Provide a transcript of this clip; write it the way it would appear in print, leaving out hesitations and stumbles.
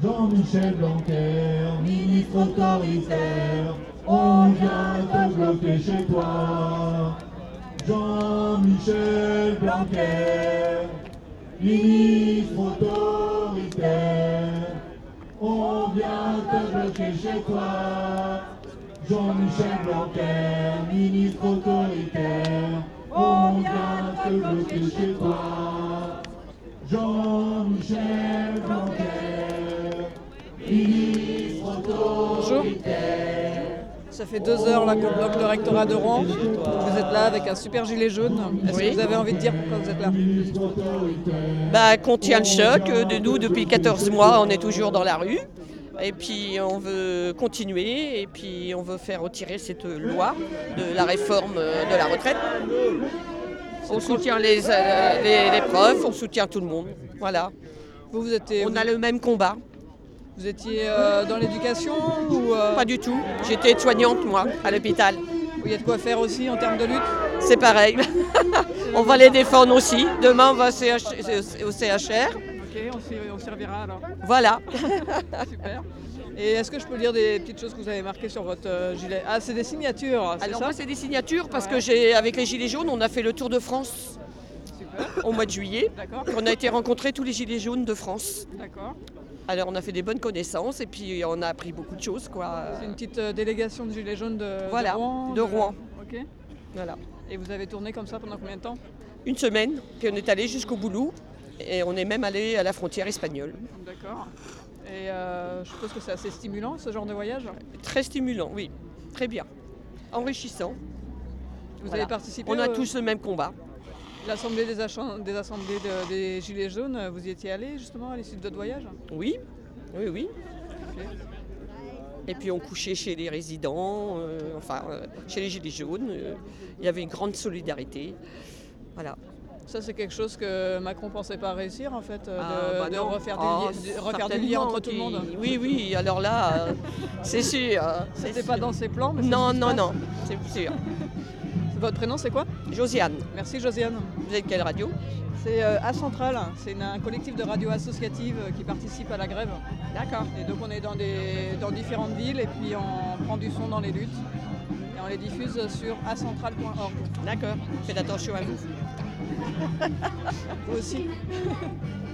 Jean-Michel Blanquer, ministre autoritaire, on vient te bloquer chez toi. Jean-Michel Blanquer, ministre autoritaire, on vient te bloquer chez toi. Jean-Michel Blanquer, ministre autoritaire, on vient te bloquer chez toi. Jean-Michel Blanquer, ministre autoritaire. Ça fait 2 heures là qu'on bloque le rectorat de Rouen. Vous êtes là avec un super gilet jaune. Est-ce que vous avez envie de dire pourquoi vous êtes là? Qu'on tient le choc. De nous, depuis 14 mois, on est toujours dans la rue. Et puis on veut continuer et puis on veut faire retirer cette loi de la réforme de la retraite. On soutient les profs, on soutient tout le monde. Voilà. On a le même combat. Vous étiez dans l'éducation ou Pas du tout. J'étais aide-soignante, moi, à l'hôpital. il y a de quoi faire aussi en termes de lutte? C'est pareil. On va les défendre aussi. Demain, on va au CHR. Ok, on s'y reverra alors. Voilà. Super. Et est-ce que je peux lire des petites choses que vous avez marquées sur votre gilet? Ah, c'est des signatures, c'est Alors ça? moi, c'est des signatures parce que avec les Gilets jaunes, on a fait le tour de France Super, au mois de juillet. d'accord, On a été rencontrer tous les Gilets jaunes de France. d'accord. Alors on a fait des bonnes connaissances et puis on a appris beaucoup de choses, quoi. C'est une petite délégation de gilets jaunes de Rouen? de Rouen. Ok. Voilà. Et vous avez tourné comme ça pendant combien de temps? Une semaine, puis on est allé jusqu'au Boulou et on est même allé à la frontière espagnole. D'accord. Et je suppose que c'est assez stimulant ce genre de voyage? Très stimulant, oui. Très bien. Enrichissant. Vous Voilà. avez participé On a tous le même combat. l'assemblée des assemblées des Gilets jaunes, vous y étiez allé justement à l'issue de votre voyage? Oui, oui, oui. Ok. Et puis on couchait chez les résidents, chez les Gilets jaunes. Il y avait une grande solidarité. Voilà. Ça, c'est quelque chose que Macron pensait pas réussir en fait, de non. refaire des Certainement liens entre tout le monde. Oui, oui, alors là, c'est sûr. C'était pas dans ses plans, mais c'est Non, ce qui se non, passe. non, c'est sûr. Votre prénom, c'est quoi? Josiane, Merci Josiane. vous êtes quelle radio? C'est A Centrale, c'est un collectif de radio associative qui participe à la grève. D'accord. Et donc on est dans différentes villes et puis on prend du son dans les luttes. Et on les diffuse sur acentrale.org. D'accord, faites attention à vous. Vous aussi.